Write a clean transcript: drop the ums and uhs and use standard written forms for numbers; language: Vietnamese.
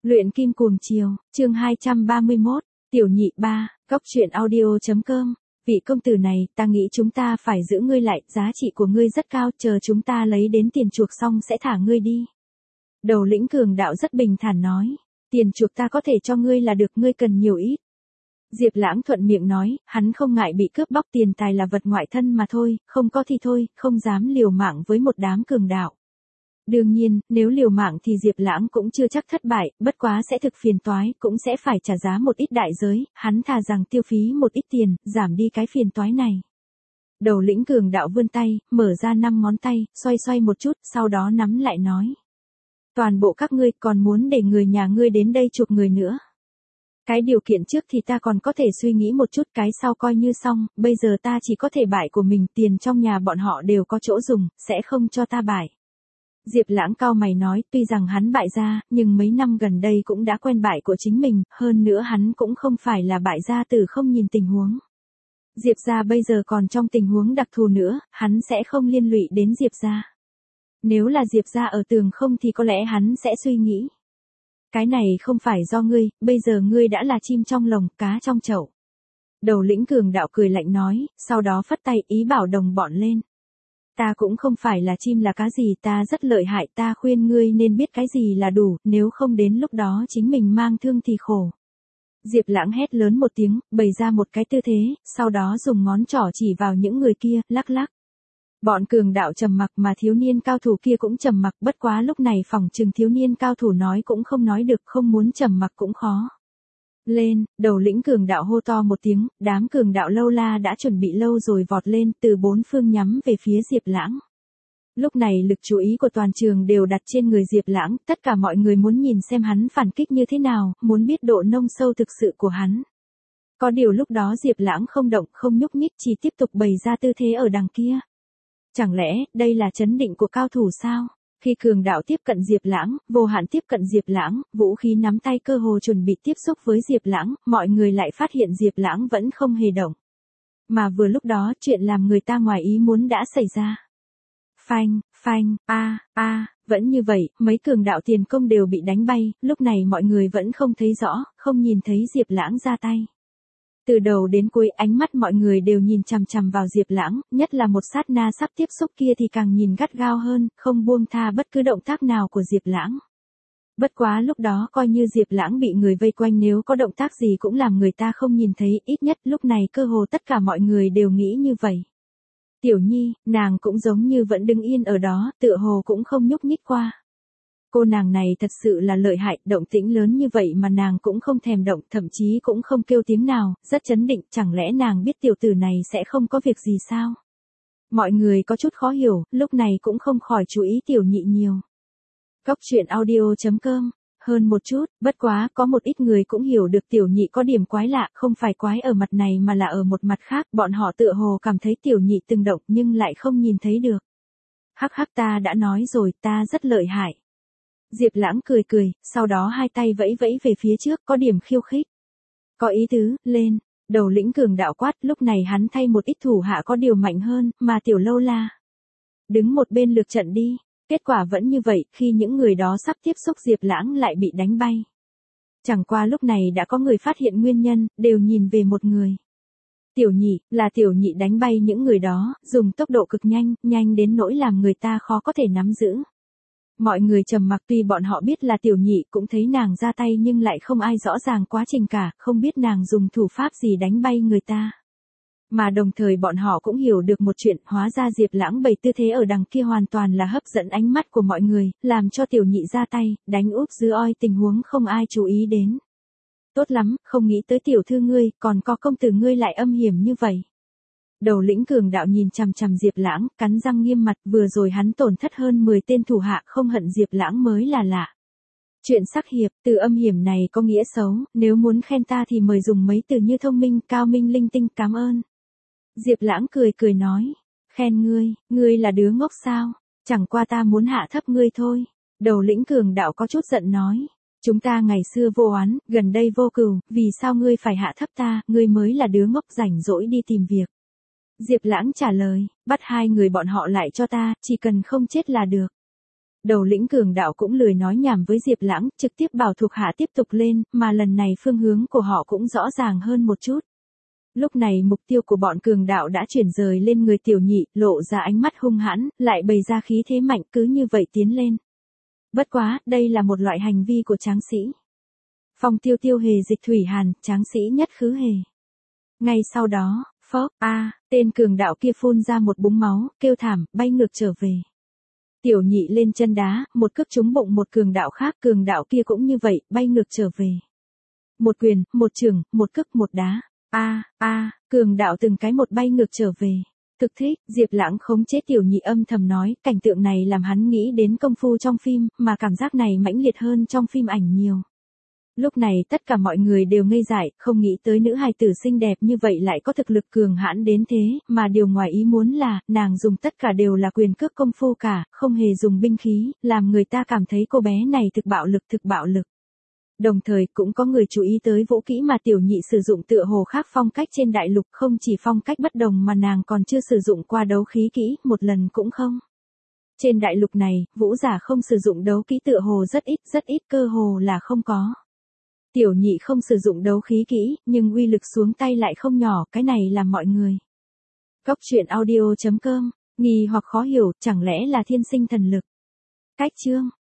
Luyện kim cuồng chiều, chương 231, tiểu nhị ba, góc truyện audio.com. Vị công tử này, ta nghĩ chúng ta phải giữ ngươi lại, giá trị của ngươi rất cao, chờ chúng ta lấy đến tiền chuộc xong sẽ thả ngươi đi. Đầu lĩnh cường đạo rất bình thản nói, tiền chuộc ta có thể cho ngươi là được, ngươi cần nhiều ít. Diệp Lãng thuận miệng nói, hắn không ngại bị cướp bóc, tiền tài là vật ngoại thân mà thôi, không có thì thôi, không dám liều mạng với một đám cường đạo. Đương nhiên, nếu liều mạng thì Diệp Lãng cũng chưa chắc thất bại, bất quá sẽ thực phiền toái, cũng sẽ phải trả giá một ít đại giới, hắn thà rằng tiêu phí một ít tiền, giảm đi cái phiền toái này. Đầu lĩnh cường đạo vươn tay, mở ra 5 ngón tay, xoay xoay một chút, sau đó nắm lại nói. Toàn bộ các ngươi còn muốn để người nhà ngươi đến đây chuộc người nữa. Cái điều kiện trước thì ta còn có thể suy nghĩ một chút, cái sau coi như xong, bây giờ ta chỉ có thể bại của mình, tiền trong nhà bọn họ đều có chỗ dùng, sẽ không cho ta bại. Diệp Lãng cau mày nói, tuy rằng hắn bại gia, nhưng mấy năm gần đây cũng đã quen bại của chính mình, hơn nữa hắn cũng không phải là bại gia tử không nhìn tình huống. Diệp gia bây giờ còn trong tình huống đặc thù nữa, hắn sẽ không liên lụy đến Diệp gia. Nếu là Diệp gia ở tường không thì có lẽ hắn sẽ suy nghĩ. Cái này không phải do ngươi, bây giờ ngươi đã là chim trong lồng, cá trong chậu. Đầu lĩnh cường đạo cười lạnh nói, sau đó phất tay ý bảo đồng bọn lên. Ta cũng không phải là chim là cá gì, ta rất lợi hại, ta khuyên ngươi nên biết cái gì là đủ, nếu không đến lúc đó chính mình mang thương thì khổ. Diệp Lãng hét lớn một tiếng, bày ra một cái tư thế, sau đó dùng ngón trỏ chỉ vào những người kia, lắc lắc. Bọn cường đạo trầm mặc mà thiếu niên cao thủ kia cũng trầm mặc, bất quá lúc này phỏng chừng thiếu niên cao thủ nói cũng không nói được, không muốn trầm mặc cũng khó. Lên, đầu lĩnh cường đạo hô to một tiếng, đám cường đạo lâu la đã chuẩn bị lâu rồi vọt lên, từ bốn phương nhắm về phía Diệp Lãng. Lúc này lực chú ý của toàn trường đều đặt trên người Diệp Lãng, tất cả mọi người muốn nhìn xem hắn phản kích như thế nào, muốn biết độ nông sâu thực sự của hắn. Có điều lúc đó Diệp Lãng không động, không nhúc nhích, chỉ tiếp tục bày ra tư thế ở đằng kia. Chẳng lẽ, đây là trấn định của cao thủ sao? Khi cường đạo tiếp cận Diệp Lãng, vô hạn tiếp cận Diệp Lãng, vũ khí nắm tay cơ hồ chuẩn bị tiếp xúc với Diệp Lãng, mọi người lại phát hiện Diệp Lãng vẫn không hề động. Mà vừa lúc đó, chuyện làm người ta ngoài ý muốn đã xảy ra. Phanh, phanh, vẫn như vậy, mấy cường đạo tiền công đều bị đánh bay, lúc này mọi người vẫn không thấy rõ, không nhìn thấy Diệp Lãng ra tay. Từ đầu đến cuối ánh mắt mọi người đều nhìn chằm chằm vào Diệp Lãng, nhất là một sát na sắp tiếp xúc kia thì càng nhìn gắt gao hơn, không buông tha bất cứ động tác nào của Diệp Lãng. Bất quá lúc đó coi như Diệp Lãng bị người vây quanh, nếu có động tác gì cũng làm người ta không nhìn thấy, ít nhất lúc này cơ hồ tất cả mọi người đều nghĩ như vậy. Tiểu Nhi, nàng cũng giống như vẫn đứng yên ở đó, tựa hồ cũng không nhúc nhích qua. Cô nàng này thật sự là lợi hại, động tĩnh lớn như vậy mà nàng cũng không thèm động, thậm chí cũng không kêu tiếng nào, rất trấn định, chẳng lẽ nàng biết tiểu tử này sẽ không có việc gì sao? Mọi người có chút khó hiểu, lúc này cũng không khỏi chú ý tiểu nhị nhiều. Góc truyện audio.com, hơn một chút, bất quá có một ít người cũng hiểu được tiểu nhị có điểm quái lạ, không phải quái ở mặt này mà là ở một mặt khác, bọn họ tựa hồ cảm thấy tiểu nhị từng động nhưng lại không nhìn thấy được. Hắc hắc, ta đã nói rồi, ta rất lợi hại. Diệp Lãng cười cười, sau đó hai tay vẫy vẫy về phía trước, có điểm khiêu khích. Có ý tứ, lên, đầu lĩnh cường đạo quát, lúc này hắn thay một ít thủ hạ có điều mạnh hơn, mà tiểu lâu la. Đứng một bên lược trận đi, kết quả vẫn như vậy, khi những người đó sắp tiếp xúc Diệp Lãng lại bị đánh bay. Chẳng qua lúc này đã có người phát hiện nguyên nhân, đều nhìn về một người. Tiểu nhị, là tiểu nhị đánh bay những người đó, dùng tốc độ cực nhanh, nhanh đến nỗi làm người ta khó có thể nắm giữ. Mọi người trầm mặc, tuy bọn họ biết là tiểu nhị, cũng thấy nàng ra tay nhưng lại không ai rõ ràng quá trình cả, không biết nàng dùng thủ pháp gì đánh bay người ta. Mà đồng thời bọn họ cũng hiểu được một chuyện, hóa ra Diệp Lãng bày tư thế ở đằng kia hoàn toàn là hấp dẫn ánh mắt của mọi người, làm cho tiểu nhị ra tay, đánh úp dưa oi, tình huống không ai chú ý đến. Tốt lắm, không nghĩ tới tiểu thư ngươi, còn có công tử ngươi lại âm hiểm như vậy. Đầu lĩnh cường đạo nhìn chằm chằm Diệp Lãng, cắn răng nghiêm mặt, vừa rồi hắn tổn thất hơn 10 tên thủ hạ, không hận Diệp Lãng mới là lạ. Chuyện sắc hiệp, từ âm hiểm này có nghĩa xấu, nếu muốn khen ta thì mời dùng mấy từ như thông minh, cao minh, linh tinh, cảm ơn. Diệp Lãng cười cười nói, khen ngươi là đứa ngốc sao, chẳng qua ta muốn hạ thấp ngươi thôi. Đầu lĩnh cường đạo có chút giận nói, chúng ta ngày xưa vô oán, gần đây vô cừu, vì sao ngươi phải hạ thấp ta, ngươi mới là đứa ngốc rảnh rỗi đi tìm việc. Diệp Lãng trả lời, bắt hai người bọn họ lại cho ta, chỉ cần không chết là được. Đầu lĩnh cường đạo cũng lười nói nhảm với Diệp Lãng, trực tiếp bảo thuộc hạ tiếp tục lên, mà lần này phương hướng của họ cũng rõ ràng hơn một chút. Lúc này mục tiêu của bọn cường đạo đã chuyển rời lên người tiểu nhị, lộ ra ánh mắt hung hãn, lại bày ra khí thế mạnh cứ như vậy tiến lên. Bất quá, đây là một loại hành vi của tráng sĩ. Phong tiêu tiêu hề dịch thủy hàn, tráng sĩ nhất khứ hề. Ngay sau đó, phốc, tên cường đạo kia phun ra một búng máu, kêu thảm, bay ngược trở về. Tiểu nhị lên chân đá, một cước trúng bụng một cường đạo khác, cường đạo kia cũng như vậy, bay ngược trở về. Một quyền, một chưởng, một cước, một đá. Cường đạo từng cái một bay ngược trở về. Cực thích, Diệp Lãng khống chế tiểu nhị âm thầm nói, cảnh tượng này làm hắn nghĩ đến công phu trong phim, mà cảm giác này mãnh liệt hơn trong phim ảnh nhiều. Lúc này tất cả mọi người đều ngây dại, không nghĩ tới nữ hài tử xinh đẹp như vậy lại có thực lực cường hãn đến thế, mà điều ngoài ý muốn là, nàng dùng tất cả đều là quyền cước công phu cả, không hề dùng binh khí, làm người ta cảm thấy cô bé này thực bạo lực. Đồng thời cũng có người chú ý tới vũ kỹ mà tiểu nhị sử dụng tựa hồ khác phong cách trên đại lục, không chỉ phong cách bất đồng mà nàng còn chưa sử dụng qua đấu khí kỹ, một lần cũng không. Trên đại lục này, vũ giả không sử dụng đấu kỹ tựa hồ rất ít, cơ hồ là không có. Tiểu nhị không sử dụng đấu khí kỹ, nhưng uy lực xuống tay lại không nhỏ, cái này làm mọi người. Góc truyện audio.com, nghi hoặc khó hiểu, chẳng lẽ là thiên sinh thần lực. Cách chương